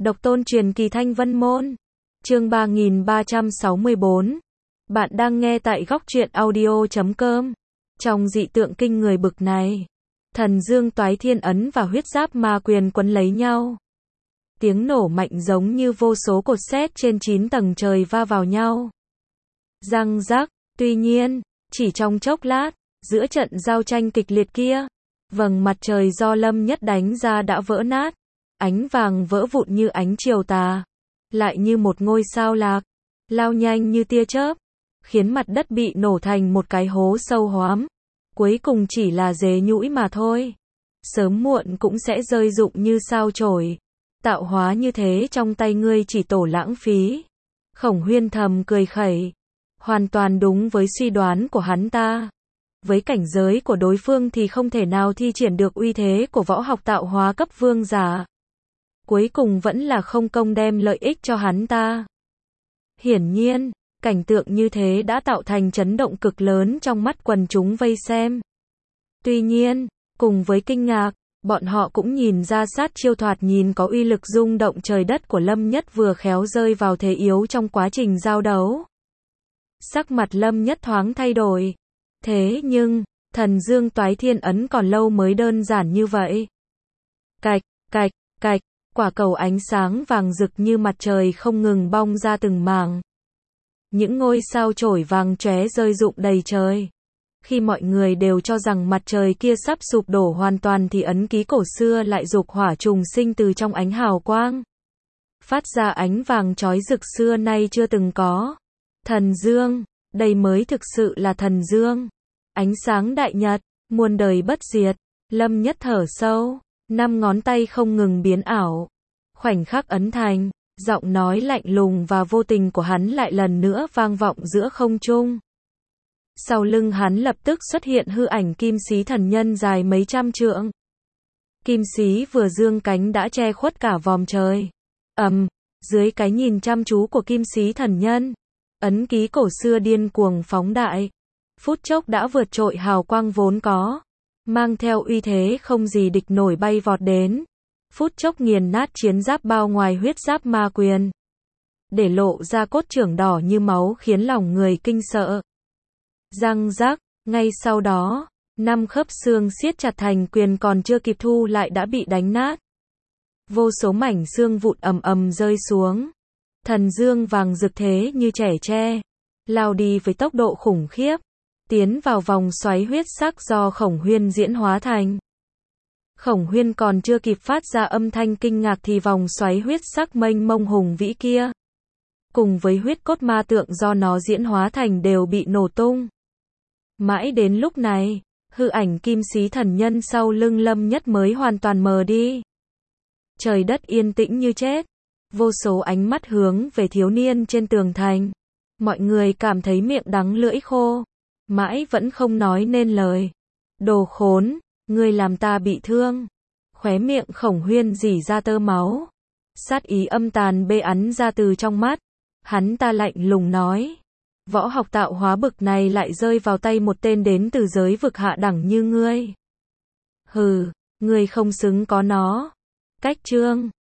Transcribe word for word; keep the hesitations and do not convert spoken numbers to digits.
Độc tôn truyền kỳ Thanh Vân Môn. Chương ba nghìn ba trăm sáu mươi bốn. Bạn đang nghe tại góc truyện audio chấm com. Trong dị tượng kinh người bực này, Thần Dương Toái Thiên Ấn và Huyết Giáp Ma Quyền quấn lấy nhau. Tiếng nổ mạnh giống như vô số cột sét trên chín tầng trời va vào nhau. Răng rắc, tuy nhiên, chỉ trong chốc lát, giữa trận giao tranh kịch liệt kia, vầng mặt trời do Lâm Nhất đánh ra đã vỡ nát, ánh vàng vỡ vụn như ánh chiều tà, lại như một ngôi sao lạc, lao nhanh như tia chớp, khiến mặt đất bị nổ thành một cái hố sâu hoắm, cuối cùng chỉ là dế nhũi mà thôi. Sớm muộn cũng sẽ rơi rụng như sao chổi. Tạo hóa như thế trong tay ngươi chỉ tổ lãng phí. Khổng Huyên thầm cười khẩy. Hoàn toàn đúng với suy đoán của hắn ta. Với cảnh giới của đối phương thì không thể nào thi triển được uy thế của võ học tạo hóa cấp vương giả. Cuối cùng vẫn là không công đem lợi ích cho hắn ta. Hiển nhiên, cảnh tượng như thế đã tạo thành chấn động cực lớn trong mắt quần chúng vây xem. Tuy nhiên, cùng với kinh ngạc, bọn họ cũng nhìn ra sát chiêu thoạt nhìn có uy lực rung động trời đất của Lâm Nhất vừa khéo rơi vào thế yếu trong quá trình giao đấu. Sắc mặt Lâm Nhất thoáng thay đổi. Thế nhưng, Thần Dương Toái Thiên Ấn còn lâu mới đơn giản như vậy. Cạch, cạch, cạch, quả cầu ánh sáng vàng rực như mặt trời không ngừng bong ra từng mảng. Những ngôi sao chổi vàng chóe rơi rụng đầy trời. Khi mọi người đều cho rằng mặt trời kia sắp sụp đổ hoàn toàn thì ấn ký cổ xưa lại dục hỏa trùng sinh từ trong ánh hào quang. Phát ra ánh vàng chói rực xưa nay chưa từng có. Thần Dương, đây mới thực sự là Thần Dương. Ánh sáng đại nhật, muôn đời bất diệt. Lâm Nhất thở sâu, năm ngón tay không ngừng biến ảo. Khoảnh khắc ấn thành, giọng nói lạnh lùng và vô tình của hắn lại lần nữa vang vọng giữa không trung. Sau lưng hắn lập tức xuất hiện hư ảnh kim xí thần nhân dài mấy trăm trượng. Kim xí vừa dương cánh đã che khuất cả vòm trời. Ầm, dưới cái nhìn chăm chú của kim xí thần nhân, ấn ký cổ xưa điên cuồng phóng đại. Phút chốc đã vượt trội hào quang vốn có, mang theo uy thế không gì địch nổi bay vọt đến. Phút chốc nghiền nát chiến giáp bao ngoài huyết giáp ma quyền, để lộ ra cốt trưởng đỏ như máu khiến lòng người kinh sợ. Răng rắc, ngay sau đó, năm khớp xương siết chặt thành quyền còn chưa kịp thu lại đã bị đánh nát. Vô số mảnh xương vụn ầm ầm rơi xuống. Thần Dương vàng rực thế như trẻ tre, lao đi với tốc độ khủng khiếp, tiến vào vòng xoáy huyết sắc do Khổng Huyên diễn hóa thành. Khổng Huyên còn chưa kịp phát ra âm thanh kinh ngạc thì vòng xoáy huyết sắc mênh mông hùng vĩ kia, cùng với huyết cốt ma tượng do nó diễn hóa thành đều bị nổ tung. Mãi đến lúc này, hư ảnh kim xí thần nhân sau lưng Lâm Nhất mới hoàn toàn mờ đi. Trời đất yên tĩnh như chết. Vô số ánh mắt hướng về thiếu niên trên tường thành. Mọi người cảm thấy miệng đắng lưỡi khô, mãi vẫn không nói nên lời. Đồ khốn, ngươi làm ta bị thương. Khóe miệng Khổng Huyên rỉ ra tơ máu. Sát ý âm tàn bê ắn ra từ trong mắt. Hắn ta lạnh lùng nói. Võ học tạo hóa bực này lại rơi vào tay một tên đến từ giới vực hạ đẳng như ngươi. Hừ, ngươi không xứng có nó. Cách chương